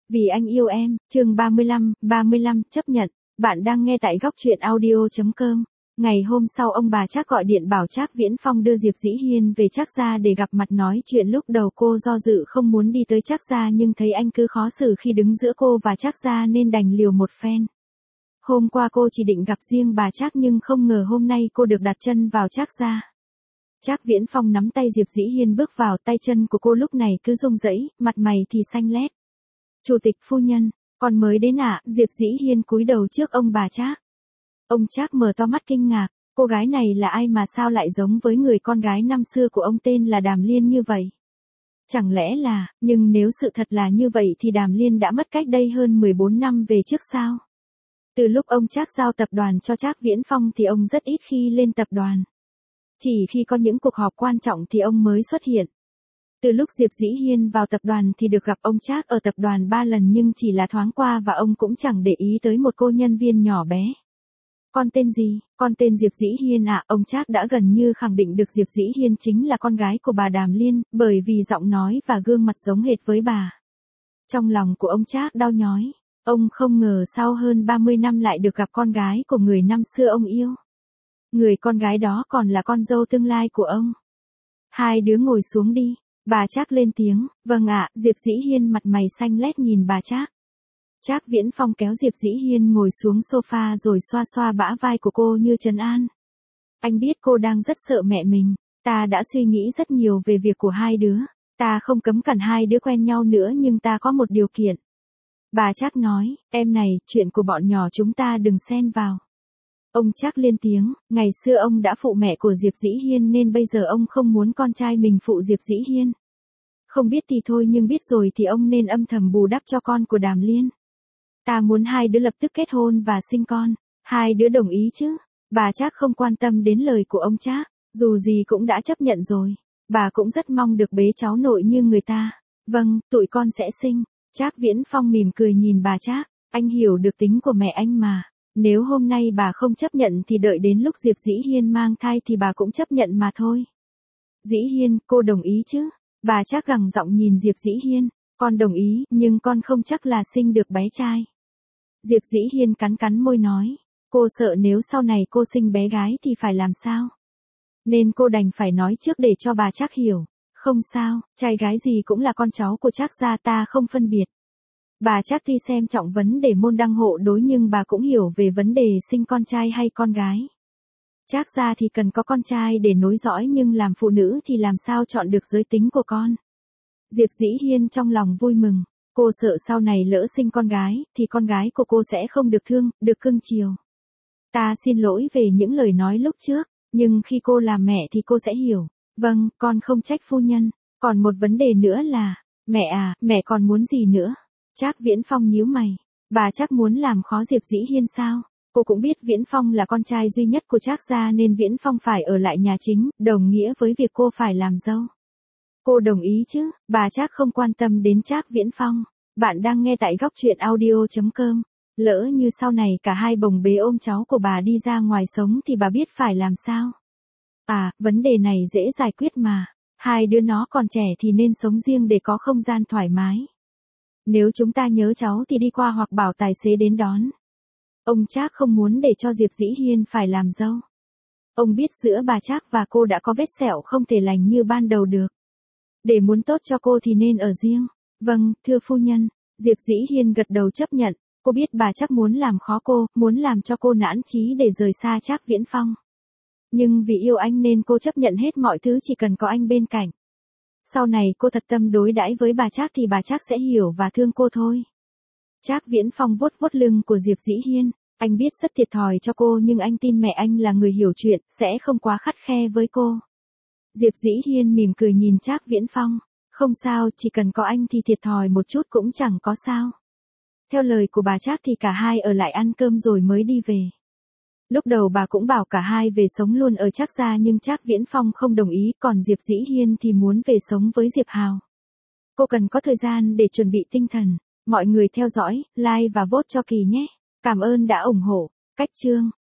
Vì anh yêu em, chương 35, chấp nhận. Bạn đang nghe tại góc truyện audio.com. Ngày hôm sau ông bà Trác gọi điện bảo Trác Viễn Phong đưa Diệp Dĩ Hiên về Trác gia để gặp mặt nói chuyện. Lúc đầu cô do dự không muốn đi tới Trác gia nhưng thấy anh cứ khó xử khi đứng giữa cô và Trác gia nên đành liều một phen. Hôm qua cô chỉ định gặp riêng bà Trác nhưng không ngờ hôm nay cô được đặt chân vào Trác gia. Trác Viễn Phong nắm tay Diệp Dĩ Hiên bước vào, tay chân của cô lúc này cứ rung rẩy, mặt mày thì xanh lét. Chủ tịch phu nhân, con mới đến ạ. Diệp Dĩ Hiên cúi đầu trước ông bà Trác. Ông Trác mở to mắt kinh ngạc, cô gái này là ai mà sao lại giống với người con gái năm xưa của ông tên là Đàm Liên như vậy? Chẳng lẽ là, nhưng nếu sự thật là như vậy thì Đàm Liên đã mất cách đây hơn 14 năm về trước sao? Từ lúc ông Trác giao tập đoàn cho Trác Viễn Phong thì ông rất ít khi lên tập đoàn. Chỉ khi có những cuộc họp quan trọng thì ông mới xuất hiện. Từ lúc Diệp Dĩ Hiên vào tập đoàn thì được gặp ông Trác ở tập đoàn 3 lần nhưng chỉ là thoáng qua và ông cũng chẳng để ý tới một cô nhân viên nhỏ bé. Con tên gì? Con tên Diệp Dĩ Hiên ạ. Ông Trác đã gần như khẳng định được Diệp Dĩ Hiên chính là con gái của bà Đàm Liên, bởi vì giọng nói và gương mặt giống hệt với bà. Trong lòng của ông Trác đau nhói. Ông không ngờ sau hơn 30 năm lại được gặp con gái của người năm xưa ông yêu. Người con gái đó còn là con dâu tương lai của ông. Hai đứa ngồi xuống đi. Bà Trác lên tiếng. Vâng ạ. Diệp Dĩ Hiên mặt mày xanh lét nhìn bà Trác. Trác Viễn Phong kéo Diệp Dĩ Hiên ngồi xuống sofa rồi xoa xoa bả vai của cô như trấn an. Anh biết cô đang rất sợ mẹ mình. Ta đã suy nghĩ rất nhiều về việc của hai đứa. Ta không cấm cản hai đứa quen nhau nữa nhưng ta có một điều kiện. Bà Trác nói, em này, chuyện của bọn nhỏ chúng ta đừng xen vào. Ông Trác lên tiếng, ngày xưa ông đã phụ mẹ của Diệp Dĩ Hiên nên bây giờ ông không muốn con trai mình phụ Diệp Dĩ Hiên. Không biết thì thôi nhưng biết rồi thì ông nên âm thầm bù đắp cho con của Đàm Liên. Ta muốn hai đứa lập tức kết hôn và sinh con. Hai đứa đồng ý chứ? Bà Trác không quan tâm đến lời của ông Trác, dù gì cũng đã chấp nhận rồi. Bà cũng rất mong được bế cháu nội như người ta. Vâng, tụi con sẽ sinh. Trác Viễn Phong mỉm cười nhìn bà Trác, anh hiểu được tính của mẹ anh mà. Nếu hôm nay bà không chấp nhận thì đợi đến lúc Diệp Dĩ Hiên mang thai thì bà cũng chấp nhận mà thôi. Dĩ Hiên, cô đồng ý chứ? Bà Trác gằn giọng nhìn Diệp Dĩ Hiên, con đồng ý, nhưng con không chắc là sinh được bé trai. Diệp Dĩ Hiên cắn cắn môi nói, cô sợ nếu sau này cô sinh bé gái thì phải làm sao? Nên cô đành phải nói trước để cho bà Trác hiểu. Không sao, trai gái gì cũng là con cháu của Trác gia, ta không phân biệt. Bà Trác tuy xem trọng vấn đề môn đăng hộ đối nhưng bà cũng hiểu về vấn đề sinh con trai hay con gái. Trác gia thì cần có con trai để nối dõi nhưng làm phụ nữ thì làm sao chọn được giới tính của con. Diệp Dĩ Hiên trong lòng vui mừng, cô sợ sau này lỡ sinh con gái thì con gái của cô sẽ không được thương, được cưng chiều. Ta xin lỗi về những lời nói lúc trước, nhưng khi cô làm mẹ thì cô sẽ hiểu. Vâng, con không trách phu nhân. Còn một vấn đề nữa là, mẹ à, mẹ còn muốn gì nữa? Trác Viễn Phong nhíu mày. Bà Trác muốn làm khó Diệp Dĩ Hiên sao? Cô cũng biết Viễn Phong là con trai duy nhất của Trác gia nên Viễn Phong phải ở lại nhà chính, đồng nghĩa với việc cô phải làm dâu. Cô đồng ý chứ? Bà Trác không quan tâm đến Trác Viễn Phong. Bạn đang nghe tại góc truyện audio.com. Lỡ như sau này cả hai bồng bế ôm cháu của bà đi ra ngoài sống thì bà biết phải làm sao? À, vấn đề này dễ giải quyết mà. Hai đứa nó còn trẻ thì nên sống riêng để có không gian thoải mái. Nếu chúng ta nhớ cháu thì đi qua hoặc bảo tài xế đến đón. Ông Trác không muốn để cho Diệp Dĩ Hiên phải làm dâu. Ông biết giữa bà Trác và cô đã có vết sẹo không thể lành như ban đầu được. Để muốn tốt cho cô thì nên ở riêng. Vâng, thưa phu nhân. Diệp Dĩ Hiên gật đầu chấp nhận. Cô biết bà Trác muốn làm khó cô, muốn làm cho cô nản chí để rời xa Trác Viễn Phong. Nhưng vì yêu anh nên cô chấp nhận hết mọi thứ chỉ cần có anh bên cạnh. Sau này cô thật tâm đối đãi với bà Trác thì bà Trác sẽ hiểu và thương cô thôi. Trác Viễn Phong vuốt vuốt lưng của Diệp Dĩ Hiên. Anh biết rất thiệt thòi cho cô nhưng anh tin mẹ anh là người hiểu chuyện, sẽ không quá khắt khe với cô. Diệp Dĩ Hiên mỉm cười nhìn Trác Viễn Phong. Không sao, chỉ cần có anh thì thiệt thòi một chút cũng chẳng có sao. Theo lời của bà Trác thì cả hai ở lại ăn cơm rồi mới đi về. Lúc đầu bà cũng bảo cả hai về sống luôn ở Trác gia nhưng Trác Viễn Phong không đồng ý, còn Diệp Dĩ Hiên thì muốn về sống với Diệp Hào. Cô cần có thời gian để chuẩn bị tinh thần. Mọi người theo dõi, like và vote cho Kỳ nhé. Cảm ơn đã ủng hộ. Cách chương